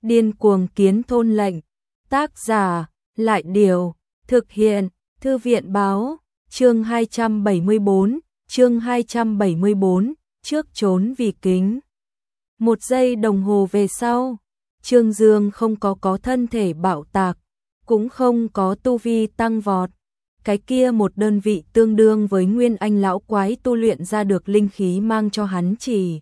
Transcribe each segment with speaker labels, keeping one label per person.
Speaker 1: Điên cuồng kiến thôn lệnh. Tác giả, Lại Điều, thực hiện, Thư viện Báo, chương 274, trước trốn vì kính. 1 giây đồng hồ về sau, Trương Dương không có thân thể bạo tạc, cũng không có tu vi tăng vọt. Cái kia một đơn vị tương đương với Nguyên Anh lão quái tu luyện ra được linh khí mang cho hắn chỉ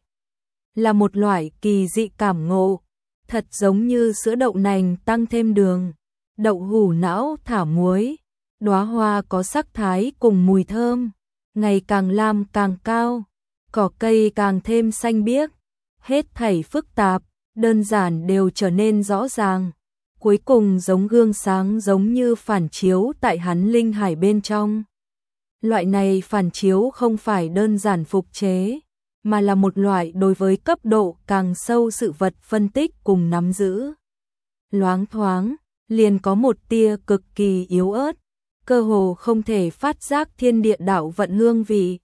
Speaker 1: là một loại kỳ dị cảm ngộ, thật giống như sữa đậu nành tăng thêm đường, đậu hũ não thả muối, đóa hoa có sắc thái cùng mùi thơm, ngày càng lam càng cao, cỏ cây càng thêm xanh biếc, hết thảy phức tạp, đơn giản đều trở nên rõ ràng, cuối cùng giống gương sáng giống như phản chiếu tại hắn linh hải bên trong. Loại này phản chiếu không phải đơn giản phục chế, mà là một loại đối với cấp độ càng sâu sự vật phân tích cùng nắm giữ. Loáng thoáng, liền có một tia cực kỳ yếu ớt, cơ hồ không thể phát giác thiên địa đạo vận hương vị.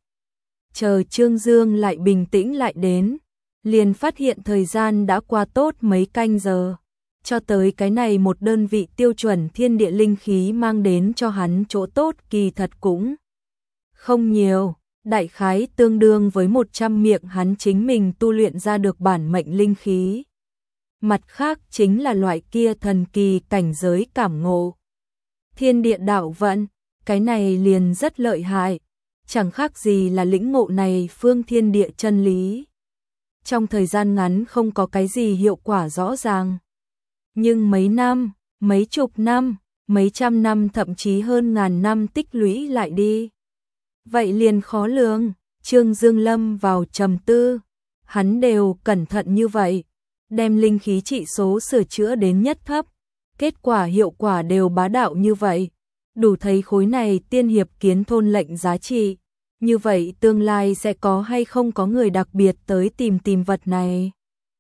Speaker 1: Chờ Trương Dương lại bình tĩnh lại đến, liền phát hiện thời gian đã qua tốt mấy canh giờ. Cho tới cái này một đơn vị tiêu chuẩn thiên địa linh khí mang đến cho hắn chỗ tốt kỳ thật cũng không nhiều, đại khái tương đương với 100 miệng hắn chính mình tu luyện ra được bản mệnh linh khí. Mặt khác chính là loại kia thần kỳ cảnh giới cảm ngộ. Thiên địa đạo vận, cái này liền rất lợi hại, chẳng khác gì là lĩnh ngộ này phương thiên địa chân lý. Trong thời gian ngắn không có cái gì hiệu quả rõ ràng. Nhưng mấy năm, mấy chục năm, mấy trăm năm thậm chí hơn ngàn năm tích lũy lại đi. Vậy liền khó lường, Trương Dương lâm vào trầm tư, hắn đều cẩn thận như vậy, đem linh khí trị số sửa chữa đến nhất thấp, kết quả hiệu quả đều bá đạo như vậy, đủ thấy khối này tiên hiệp kiến thôn lệnh giá trị, như vậy tương lai sẽ có hay không có người đặc biệt tới tìm vật này.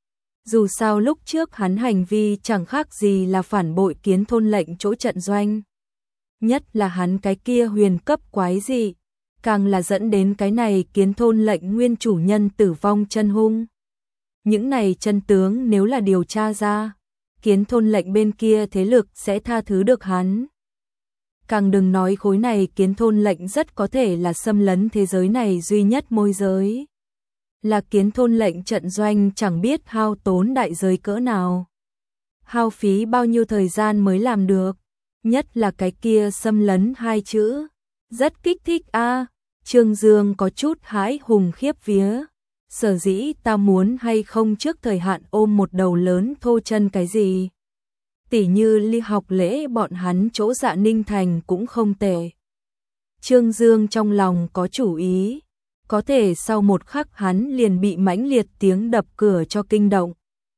Speaker 1: Dù sao lúc trước hắn hành vi chẳng khác gì là phản bội kiến thôn lệnh chỗ trận doanh. Nhất là hắn cái kia huyền cấp quái dị, càng là dẫn đến cái này kiến thôn lệnh nguyên chủ nhân tử vong chân hung. Những này chân tướng nếu là điều tra ra, kiến thôn lệnh bên kia thế lực sẽ tha thứ được hắn. Càng đừng nói khối này kiến thôn lệnh rất có thể là xâm lấn thế giới này duy nhất môi giới. Là kiến thôn lệnh trận doanh chẳng biết hao tốn đại giới cỡ nào. Hao phí bao nhiêu thời gian mới làm được, nhất là cái kia xâm lấn 2 chữ. Rất kích thích a. Trương Dương có chút hãi hùng khiếp vía. Sở dĩ ta muốn hay không trước thời hạn ôm một đầu lớn thô chân cái gì. Tỉ như ly học lễ bọn hắn chỗ Dạ Ninh Thành cũng không tệ. Trương Dương trong lòng có chủ ý. Có thể sau một khắc hắn liền bị mãnh liệt tiếng đập cửa cho kinh động.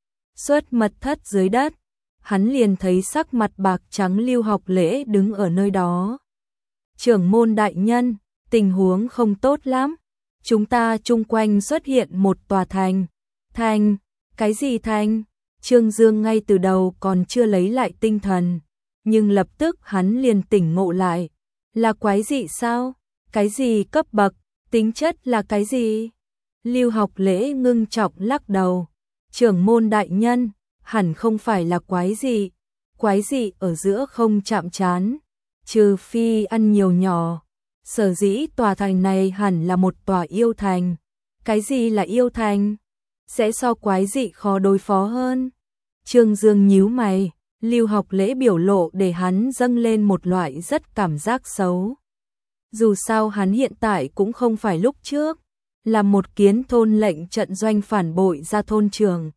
Speaker 1: Xuất mật thất dưới đất, hắn liền thấy sắc mặt bạc trắng Lưu Học Lễ đứng ở nơi đó. Trưởng môn đại nhân, tình huống không tốt lắm. Chúng ta chung quanh xuất hiện một tòa thành. Thành? Cái gì thành? Trương Dương ngay từ đầu còn chưa lấy lại tinh thần, nhưng lập tức hắn liền tỉnh ngộ lại. Là quái dị sao? Cái gì cấp bậc? Tính chất là cái gì? Lưu Học Lễ ngưng trọng lắc đầu. Trưởng môn đại nhân, hẳn không phải là quái dị. Quái dị ở giữa không chạm trán, trừ phi ăn nhiều nhỏ. Sở dĩ tòa thành này hẳn là một tòa yêu thành. Cái gì là yêu thành? Sẽ so quái dị khó đối phó hơn. Trương Dương nhíu mày, Lưu Học Lễ biểu lộ để hắn dâng lên một loại rất cảm giác xấu. Dù sao hắn hiện tại cũng không phải lúc trước, là một kiến thôn lệnh trận doanh phản bội ra thôn trường.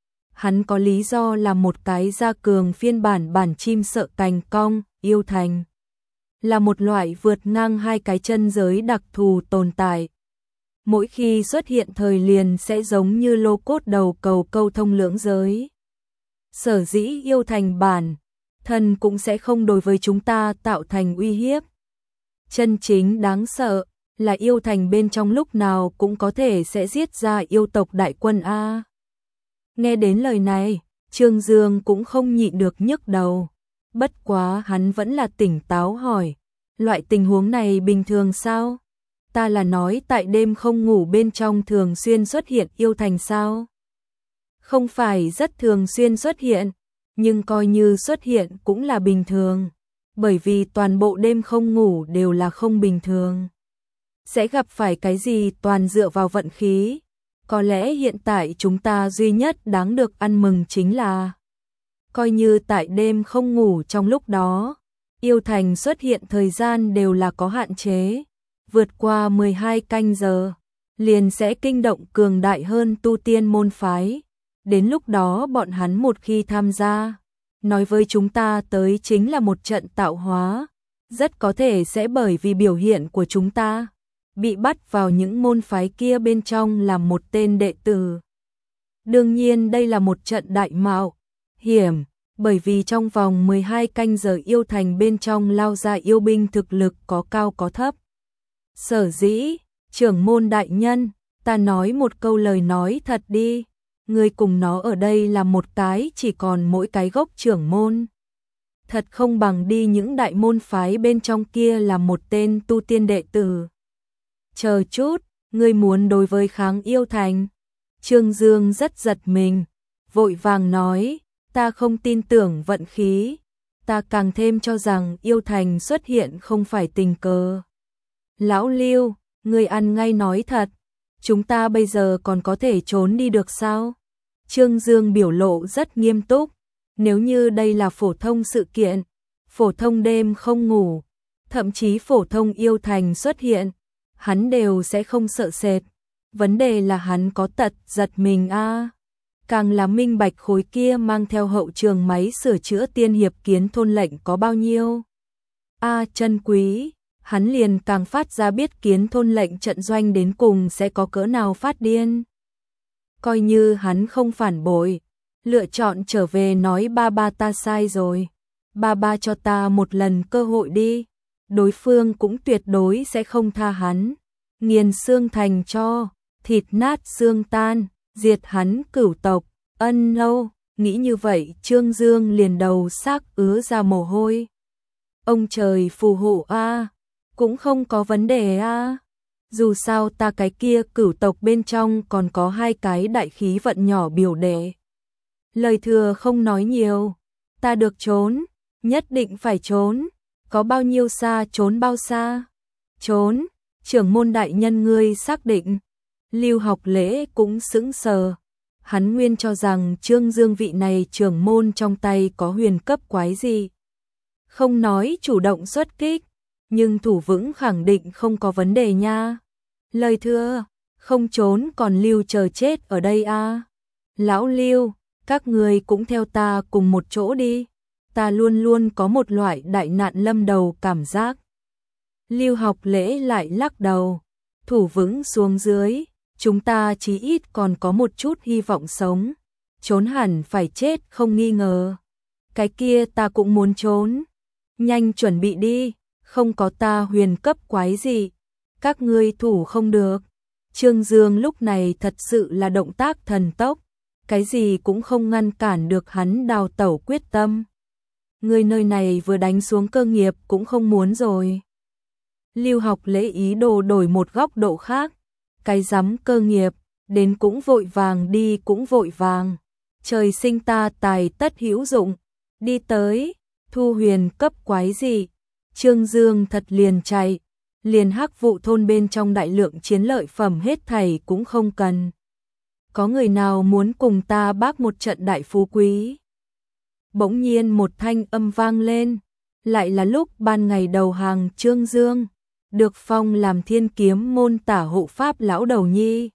Speaker 1: Hắn có lý do là một cái gia cường phiên bản chim sợ cành cong, yêu thành. Là một loại vượt ngang hai cái chân giới đặc thù tồn tại. Mỗi khi xuất hiện thời liền sẽ giống như lô cốt đầu cầu câu thông lưỡng giới. Sở dĩ yêu thành bản thân cũng sẽ không đối với chúng ta tạo thành uy hiếp. Chân chính đáng sợ là yêu thành bên trong lúc nào cũng có thể sẽ giết ra yêu tộc đại quân a. Nghe đến lời này, Trương Dương cũng không nhịn được nhức đầu. Bất quá hắn vẫn là tỉnh táo hỏi, loại tình huống này bình thường sao? Ta là nói tại đêm không ngủ bên trong thường xuyên xuất hiện yêu thành sao? không phải rất thường xuyên xuất hiện, nhưng coi như xuất hiện cũng là bình thường, bởi vì toàn bộ đêm không ngủ đều là không bình thường. Sẽ gặp phải cái gì toàn dựa vào vận khí. Có lẽ hiện tại chúng ta duy nhất đáng được ăn mừng chính là coi như tại đêm không ngủ trong lúc đó, yêu thành xuất hiện thời gian đều là có hạn chế, vượt qua 12 canh giờ, liền sẽ kinh động cường đại hơn tu tiên môn phái. Đến lúc đó bọn hắn một khi tham gia, nói với chúng ta tới chính là một trận tạo hóa, rất có thể sẽ bởi vì biểu hiện của chúng ta, bị bắt vào những môn phái kia bên trong làm một tên đệ tử. Đương nhiên đây là một trận đại mạo hiểm, bởi vì trong vòng 12 canh giờ yêu thành bên trong lao ra yêu binh thực lực có cao có thấp. Sở dĩ, trưởng môn đại nhân, ta nói một câu lời nói thật đi, người cùng nó ở đây là một cái chỉ còn mỗi cái gốc trưởng môn. Thật không bằng đi những đại môn phái bên trong kia là một tên tu tiên đệ tử. Chờ chút, ngươi muốn đối với kháng yêu thành. Trương Dương rất giật mình, vội vàng nói, ta không tin tưởng vận khí, ta càng thêm cho rằng yêu thành xuất hiện không phải tình cờ. Lão Lưu, ngươi ăn ngay nói thật, chúng ta bây giờ còn có thể trốn đi được sao? Trương Dương biểu lộ rất nghiêm túc, nếu như đây là phổ thông sự kiện, phổ thông đêm không ngủ, thậm chí phổ thông yêu thành xuất hiện, hắn đều sẽ không sợ sệt. Vấn đề là hắn có tật giật mình a. Càng là minh bạch khối kia mang theo hậu trường máy sửa chữa tiên hiệp kiến thôn lệnh có bao nhiêu. Chân quý, hắn liền càng phát ra biết kiến thôn lệnh trận doanh đến cùng sẽ có cỡ nào phát điên. Coi như hắn không phản bội, lựa chọn trở về nói ba ba ta sai rồi. Ba ba cho ta một lần cơ hội đi. Đối phương cũng tuyệt đối sẽ không tha hắn. Nghiền xương thành cho, thịt nát xương tan, diệt hắn cửu tộc, ân lâu. Nghĩ như vậy Trương Dương liền đầu xác ứa ra mồ hôi. Ông trời phù hộ a, cũng không có vấn đề a. Dù sao ta cái kia cửu tộc bên trong còn có hai cái đại khí vận nhỏ biểu đệ. Lời thừa không nói nhiều, ta được trốn, nhất định phải trốn, có bao nhiêu xa trốn bao xa. Trốn, trưởng môn đại nhân ngươi xác định. Lưu Học Lễ cũng sững sờ, hắn nguyên cho rằng Trương Dương vị này trưởng môn trong tay có huyền cấp quái gì. Không nói chủ động xuất kích, nhưng thủ vững khẳng định không có vấn đề nha. Lời thưa, không trốn còn lưu chờ chết ở đây a. Lão Lưu, các người cũng theo ta cùng một chỗ đi. Ta luôn luôn có một loại đại nạn lâm đầu cảm giác. Lưu Học Lễ lại lắc đầu, thủ vững xuống dưới, chúng ta chí ít còn có một chút hy vọng sống. Trốn hẳn phải chết không nghi ngờ. Cái kia ta cũng muốn trốn. Nhanh chuẩn bị đi, không có ta huyền cấp quái gì. Các ngươi thủ không được. Trương Dương lúc này thật sự là động tác thần tốc, cái gì cũng không ngăn cản được hắn đào tẩu quyết tâm. Người nơi này vừa đánh xuống cơ nghiệp cũng không muốn rồi. Lưu Học Lễ ý đồ đổi một góc độ khác, cái rắm cơ nghiệp, đến cũng vội vàng đi cũng vội vàng. Trời sinh ta tài tất hữu dụng, đi tới, thu huyền cấp quái gì. Trương Dương thật liền chạy. Liền Hắc Vụ thôn bên trong đại lượng chiến lợi phẩm hết thảy cũng không cần. Có người nào muốn cùng ta bác một trận đại phú quý? Bỗng nhiên một thanh âm vang lên, lại là lúc ban ngày đầu hàng Trương Dương, được phong làm Thiên Kiếm môn tả hộ pháp lão đầu nhi.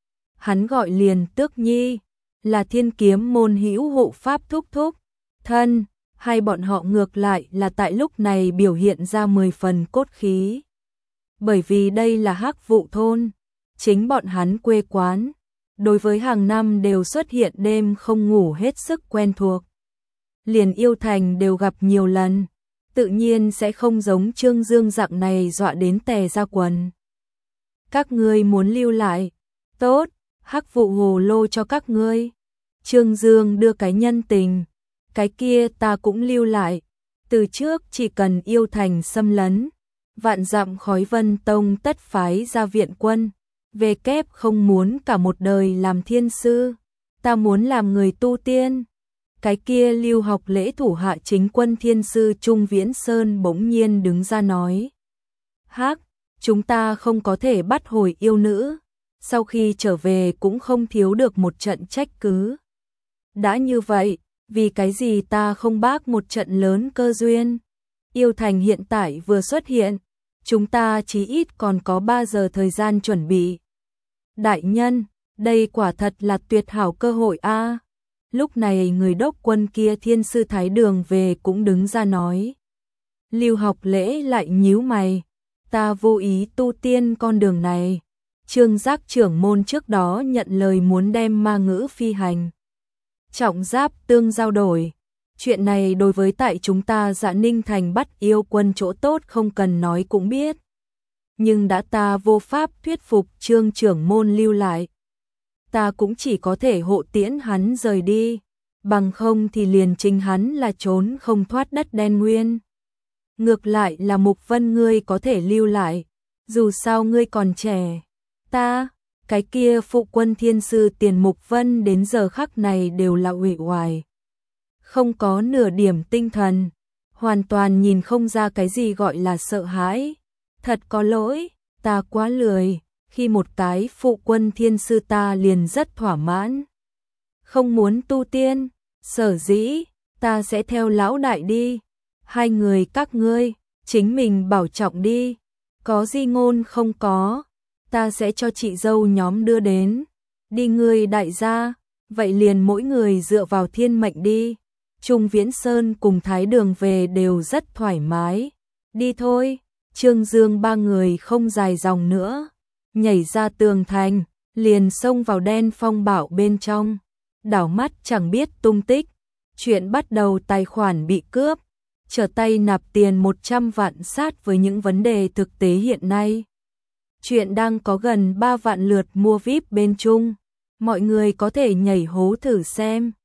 Speaker 1: Hắn gọi liền Tước Nhi, là Thiên Kiếm môn hữu hộ pháp thúc thúc, thân, hai bọn họ ngược lại là tại lúc này biểu hiện ra 10 phần cốt khí. Bởi vì đây là Hắc Vụ thôn, chính bọn hắn quê quán, đối với hàng năm đều xuất hiện đêm không ngủ hết sức quen thuộc. Liền yêu thành đều gặp nhiều lần, tự nhiên sẽ không giống Trương Dương dạng này dọa đến tè ra quần. Các ngươi muốn lưu lại, tốt, Hắc Vụ hồ lô cho các ngươi. Trương Dương đưa cái nhân tình, cái kia ta cũng lưu lại, từ trước chỉ cần yêu thành xâm lấn. Vạn dặm khói Vân Tông tất phái ra viện quân, về kép không muốn cả một đời làm thiên sư. ta muốn làm người tu tiên. Cái kia Lưu Học Lễ thủ hạ chính quân thiên sư Trung Viễn Sơn bỗng nhiên đứng ra nói. Hắc, chúng ta không có thể bắt hồi yêu nữ, sau khi trở về cũng không thiếu được một trận trách cứ. Đã như vậy, vì cái gì ta không bác một trận lớn cơ duyên? Yêu thành hiện tại vừa xuất hiện, chúng ta chí ít còn có 3 giờ thời gian chuẩn bị. Đại nhân, đây quả thật là tuyệt hảo cơ hội a. Lúc này người đốc quân kia thiên sư Thái Đường về cũng đứng ra nói. Lưu Học Lễ lại nhíu mày, ta vô ý tu tiên con đường này. Trương Giác trưởng môn trước đó nhận lời muốn đem ma ngữ phi hành. Trọng giáp tương giao đổi. Chuyện này đối với tại chúng ta Dạ Ninh thành bắt yêu quân chỗ tốt không cần nói cũng biết. Nhưng đã ta vô pháp thuyết phục Trương trưởng môn lưu lại. Ta cũng chỉ có thể hộ tiễn hắn rời đi, bằng không thì liền chính hắn là trốn không thoát đất đen nguyên. Ngược lại là Mục Vân ngươi có thể lưu lại, dù sao ngươi còn trẻ. Ta, cái kia phụ quân thiên sư Tiền Mục Vân đến giờ khắc này đều là uể oải. Không có nửa điểm tinh thần, hoàn toàn nhìn không ra cái gì gọi là sợ hãi. Thật có lỗi, ta quá lười, khi một cái phụ quân thiên sư ta liền rất thỏa mãn. Không muốn tu tiên, sở dĩ, ta sẽ theo lão đại đi. Hai người các ngươi, chính mình bảo trọng đi, có di ngôn không có, ta sẽ cho chị dâu nhóm đưa đến. Đi ngươi đại gia, vậy liền mỗi người dựa vào thiên mệnh đi. Trung Viễn Sơn cùng Thái Đường về đều rất thoải mái. Đi thôi, Trương Dương ba người không dài dòng nữa, nhảy ra tường thành, liền xông vào đen phong bảo bên trong. Đảo mắt chẳng biết tung tích, chuyện bắt đầu tài khoản bị cướp, trở tay nạp tiền 100 vạn sát với những vấn đề thực tế hiện nay. Chuyện đang có gần 3 vạn lượt mua VIP bên Trung, mọi người có thể nhảy hố thử xem.